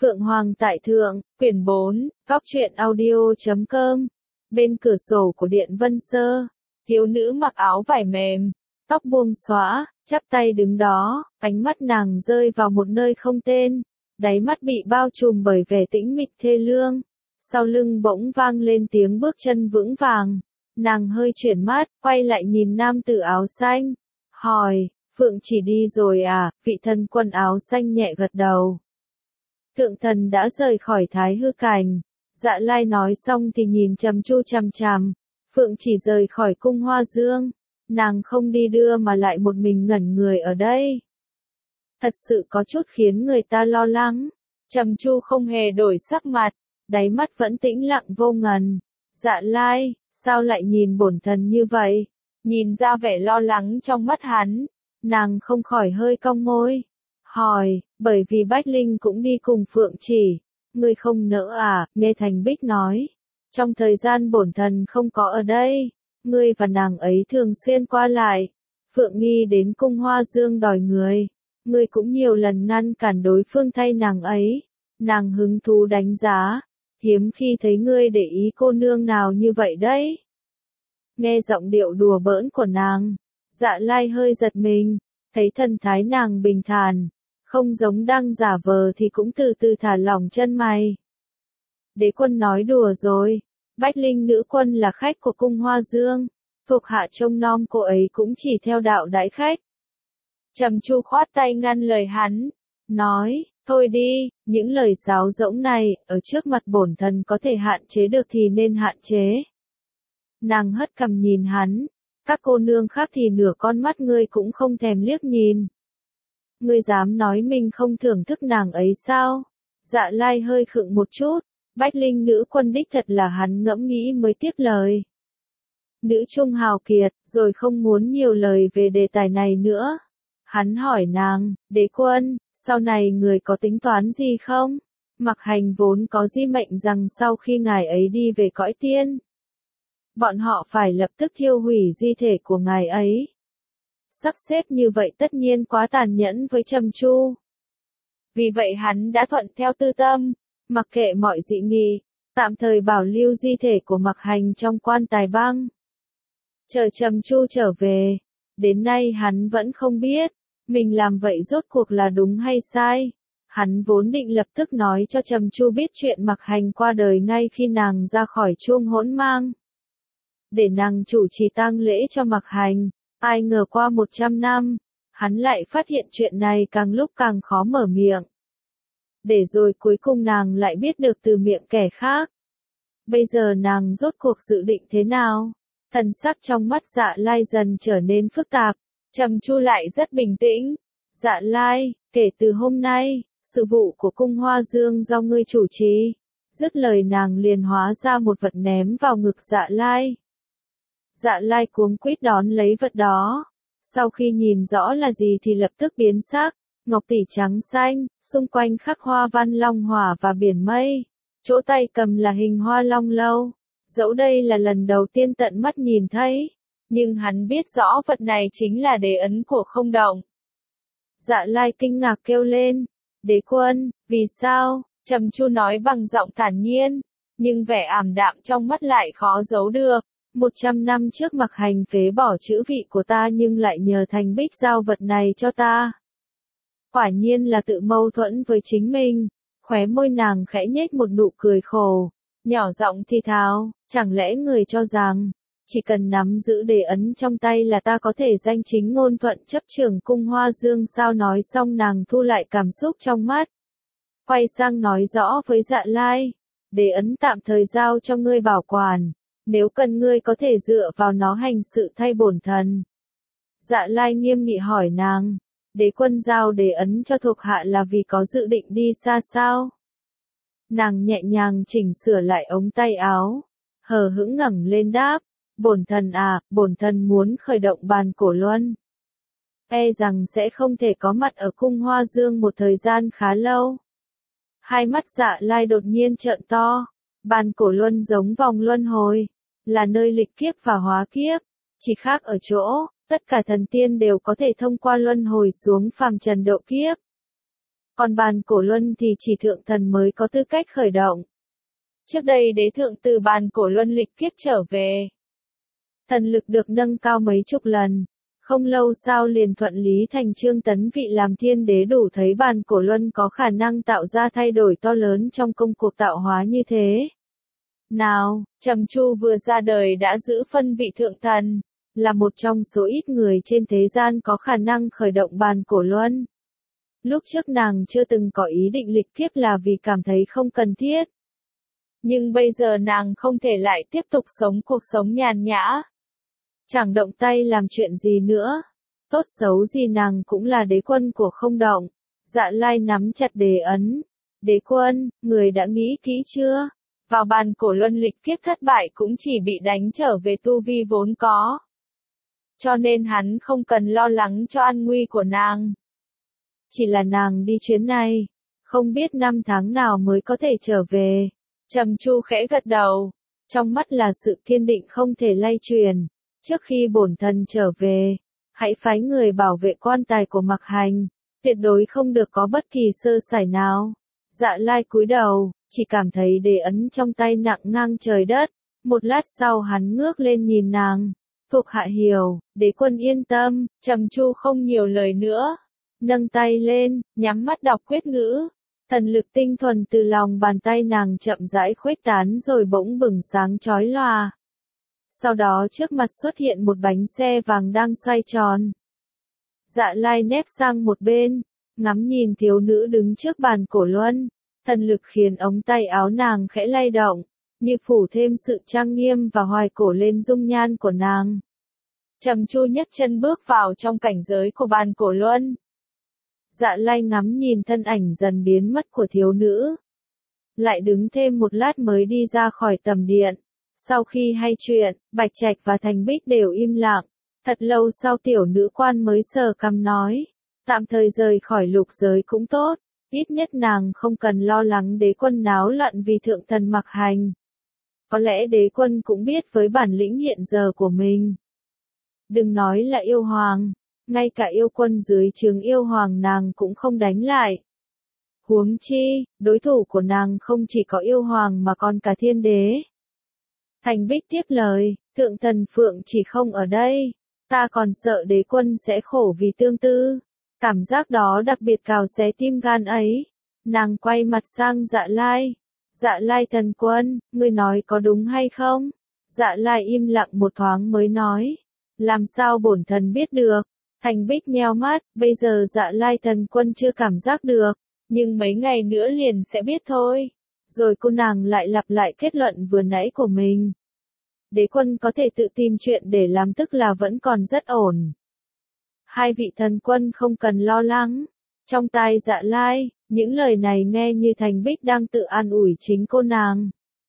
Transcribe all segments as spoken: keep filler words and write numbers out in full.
Phượng Hoàng tại Thượng, quyển bốn, góc truyện audio chấm com. Bên cửa sổ của Điện Vân Sơ, thiếu nữ mặc áo vải mềm, tóc buông xõa, chắp tay đứng đó, ánh mắt nàng rơi vào một nơi không tên, đáy mắt bị bao trùm bởi vẻ tĩnh mịch thê lương. Sau lưng bỗng vang lên tiếng bước chân vững vàng, nàng hơi chuyển mắt, quay lại nhìn nam tử áo xanh, hỏi, Phượng chỉ đi rồi à? Vị thần quân áo xanh nhẹ gật đầu. Thượng thần đã rời khỏi Thái Hư Cảnh. Dạ Lai nói xong thì nhìn Trầm Chu chằm chằm. Phượng chỉ rời khỏi cung Hoa Dương. Nàng không đi đưa mà lại một mình ngẩn người ở đây. Thật sự có chút khiến người ta lo lắng. Trầm Chu không hề đổi sắc mặt, đáy mắt vẫn tĩnh lặng vô ngần. Dạ Lai, sao lại nhìn bổn thần như vậy? Nhìn ra vẻ lo lắng trong mắt hắn, nàng không khỏi hơi cong môi. Hỏi, bởi vì Bách Linh cũng đi cùng Phượng chỉ, ngươi không nỡ à? Nghe Thành Bích nói, trong thời gian bổn thần không có ở đây, ngươi và nàng ấy thường xuyên qua lại. Phượng nghi đến cung Hoa Dương đòi người, ngươi cũng nhiều lần ngăn cản đối phương thay nàng ấy. Nàng hứng thú đánh giá, hiếm khi thấy ngươi để ý cô nương nào như vậy đấy. Nghe giọng điệu đùa bỡn của nàng, Dạ Lai hơi giật mình, thấy thần thái nàng bình thản, không giống đang giả vờ thì cũng từ từ thả lỏng chân mày. Đế quân nói đùa rồi, Bách Linh nữ quân là khách của cung Hoa Dương, thuộc hạ trông nom cô ấy cũng chỉ theo đạo đãi khách. Trầm Chu khoát tay ngăn lời hắn, nói, thôi đi, những lời sáo rỗng này, ở trước mặt bổn thần có thể hạn chế được thì nên hạn chế. Nàng hất cằm nhìn hắn, các cô nương khác thì nửa con mắt ngươi cũng không thèm liếc nhìn. Ngươi dám nói mình không thưởng thức nàng ấy sao? Dạ Lai hơi khựng một chút, Bách Linh nữ quân đích thật là hắn ngẫm nghĩ mới tiếp lời. Nữ trung hào kiệt, rồi không muốn nhiều lời về đề tài này nữa. Hắn hỏi nàng, đế quân, sau này người có tính toán gì không? Mặc Hành vốn có di mệnh rằng sau khi ngài ấy đi về cõi tiên, bọn họ phải lập tức thiêu hủy di thể của ngài ấy. Sắp xếp như vậy tất nhiên quá tàn nhẫn với Trầm Chu. Vì vậy hắn đã thuận theo tư tâm, mặc kệ mọi dị nghị, tạm thời bảo lưu di thể của Mặc Hành trong quan tài băng. Chờ Trầm Chu trở về, đến nay hắn vẫn không biết, mình làm vậy rốt cuộc là đúng hay sai. Hắn vốn định lập tức nói cho Trầm Chu biết chuyện Mặc Hành qua đời ngay khi nàng ra khỏi chuông hỗn mang, để nàng chủ trì tang lễ cho Mặc Hành. Ai ngờ qua một trăm năm, hắn lại phát hiện chuyện này càng lúc càng khó mở miệng. Để rồi cuối cùng nàng lại biết được từ miệng kẻ khác. Bây giờ nàng rốt cuộc dự định thế nào? Thần sắc trong mắt Dạ Lai dần trở nên phức tạp, Trầm Chu lại rất bình tĩnh. Dạ Lai, kể từ hôm nay, sự vụ của cung Hoa Dương do ngươi chủ trì. Dứt lời nàng liền hóa ra một vật ném vào ngực Dạ Lai. Dạ Lai cuống quýt đón lấy vật đó. Sau khi nhìn rõ là gì thì lập tức biến sắc, ngọc tỷ trắng xanh, xung quanh khắc hoa văn long hỏa và biển mây. Chỗ tay cầm là hình hoa long lâu. Dẫu đây là lần đầu tiên tận mắt nhìn thấy, nhưng hắn biết rõ vật này chính là đế ấn của Không Động. Dạ Lai kinh ngạc kêu lên, đế quân, vì sao? Trầm Chu nói bằng giọng thản nhiên, nhưng vẻ ảm đạm trong mắt lại khó giấu được. Một trăm năm trước Mặc Hành phế bỏ chữ vị của ta nhưng lại nhờ Thành Bích giao vật này cho ta. Quả nhiên là tự mâu thuẫn với chính mình. Khóe môi nàng khẽ nhếch một nụ cười khổ, nhỏ giọng thì thào, chẳng lẽ người cho rằng, chỉ cần nắm giữ đế ấn trong tay là ta có thể danh chính ngôn thuận chấp trưởng cung Hoa Dương sao? Nói xong nàng thu lại cảm xúc trong mắt, quay sang nói rõ với Dạ Lai, đế ấn tạm thời giao cho ngươi bảo quản. Nếu cần ngươi có thể dựa vào nó hành sự thay bổn thần. Dạ Lai nghiêm nghị hỏi nàng, đế quân giao đế ấn cho thuộc hạ là vì có dự định đi xa sao? Nàng nhẹ nhàng chỉnh sửa lại ống tay áo, hờ hững ngẩng lên đáp, bổn thần à, bổn thần muốn khởi động bàn cổ luân. E rằng sẽ không thể có mặt ở cung Hoa Dương một thời gian khá lâu. Hai mắt Dạ Lai đột nhiên trợn to, bàn cổ luân giống vòng luân hồi, là nơi lịch kiếp và hóa kiếp, chỉ khác ở chỗ, tất cả thần tiên đều có thể thông qua luân hồi xuống phàm trần độ kiếp. Còn bàn cổ luân thì chỉ thượng thần mới có tư cách khởi động. Trước đây đế thượng từ bàn cổ luân lịch kiếp trở về. Thần lực được nâng cao mấy chục lần. Không lâu sau liền thuận lý thành trương tấn vị làm thiên đế, đủ thấy bàn cổ luân có khả năng tạo ra thay đổi to lớn trong công cuộc tạo hóa như thế. Nào, Trầm Chu vừa ra đời đã giữ phân vị thượng thần, là một trong số ít người trên thế gian có khả năng khởi động bàn cổ luân. Lúc trước nàng chưa từng có ý định lịch kiếp là vì cảm thấy không cần thiết. Nhưng bây giờ nàng không thể lại tiếp tục sống cuộc sống nhàn nhã. Chẳng động tay làm chuyện gì nữa. Tốt xấu gì nàng cũng là đế quân của không động. Dạ Lai nắm chặt đế ấn. Đế quân, người đã nghĩ kỹ chưa? Vào bàn cổ luân lịch kiếp thất bại cũng chỉ bị đánh trở về tu vi vốn có. Cho nên hắn không cần lo lắng cho an nguy của nàng. Chỉ là nàng đi chuyến này, không biết năm tháng nào mới có thể trở về. Trầm Chu khẽ gật đầu, trong mắt là sự kiên định không thể lay truyền. Trước khi bổn thần trở về, hãy phái người bảo vệ quan tài của Mặc Hành, tuyệt đối không được có bất kỳ sơ sẩy nào. Dạ Lai cúi đầu, chỉ cảm thấy đế ấn trong tay nặng ngang trời đất. Một lát sau hắn ngước lên nhìn nàng. Thuộc hạ hiểu, đế quân yên tâm. Trầm Chu không nhiều lời nữa, nâng tay lên, nhắm mắt đọc quyết ngữ. Thần lực tinh thuần từ lòng bàn tay nàng chậm rãi khuếch tán rồi bỗng bừng sáng chói lòa. Sau đó trước mặt xuất hiện một bánh xe vàng đang xoay tròn. Dạ Lai nép sang một bên, ngắm nhìn thiếu nữ đứng trước bàn cổ luân. Thần lực khiến ống tay áo nàng khẽ lay động, như phủ thêm sự trang nghiêm và hoài cổ lên dung nhan của nàng. Trầm Chu nhấc chân bước vào trong cảnh giới của bàn cổ luân. Dạ Lai ngắm nhìn thân ảnh dần biến mất của thiếu nữ. Lại đứng thêm một lát mới đi ra khỏi tầm điện. Sau khi hay chuyện, Bạch Trạch và Thành Bích đều im lặng. Thật lâu sau tiểu nữ quan mới sờ cằm nói. Tạm thời rời khỏi lục giới cũng tốt. Ít nhất nàng không cần lo lắng đế quân náo loạn vì thượng thần Mặc Hành. Có lẽ đế quân cũng biết với bản lĩnh hiện giờ của mình. Đừng nói là yêu hoàng. Ngay cả yêu quân dưới trướng yêu hoàng nàng cũng không đánh lại. Huống chi, đối thủ của nàng không chỉ có yêu hoàng mà còn cả thiên đế. Thành Bích tiếp lời, thượng thần Phượng chỉ không ở đây. Ta còn sợ đế quân sẽ khổ vì tương tư. Cảm giác đó đặc biệt cào xé tim gan ấy. Nàng quay mặt sang Dạ Lai. Dạ Lai thần quân, ngươi nói có đúng hay không? Dạ Lai im lặng một thoáng mới nói. Làm sao bổn thần biết được? Thành Bích nheo mắt, bây giờ Dạ Lai thần quân chưa cảm giác được, nhưng mấy ngày nữa liền sẽ biết thôi. Rồi cô nàng lại lặp lại kết luận vừa nãy của mình. Đế quân có thể tự tìm chuyện để làm tức là vẫn còn rất ổn. Hai vị thần quân không cần lo lắng. Trong tai Dạ Lai, những lời này nghe như Thành Bích đang tự an ủi chính cô nàng.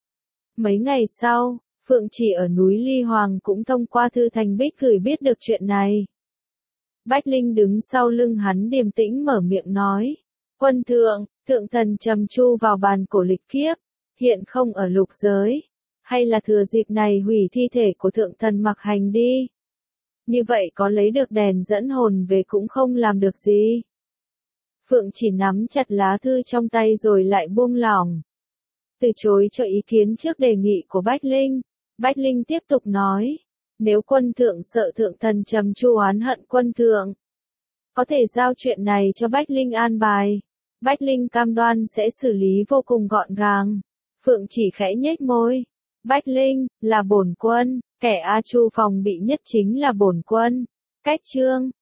Mấy ngày sau, Phượng Chỉ ở núi Ly Hoàng cũng thông qua thư Thành Bích gửi biết được chuyện này. Bách Linh đứng sau lưng hắn điềm tĩnh mở miệng nói. Quân thượng, thượng thần Trầm Chu vào bàn cổ lịch kiếp, hiện không ở lục giới. Hay là thừa dịp này hủy thi thể của thượng thần Mặc Hành đi. Như vậy có lấy được đèn dẫn hồn về cũng không làm được gì. Phượng Chỉ nắm chặt lá thư trong tay rồi lại buông lỏng. Từ chối cho ý kiến trước đề nghị của Bách Linh. Bách Linh tiếp tục nói. Nếu quân thượng sợ thượng thần Trầm Chu oán hận quân thượng, có thể giao chuyện này cho Bách Linh an bài. Bách Linh cam đoan sẽ xử lý vô cùng gọn gàng. Phượng Chỉ khẽ nhếch môi. Bách Linh, là bổn quân, kẻ A Chu phòng bị nhất chính là bổn quân. Cách chương.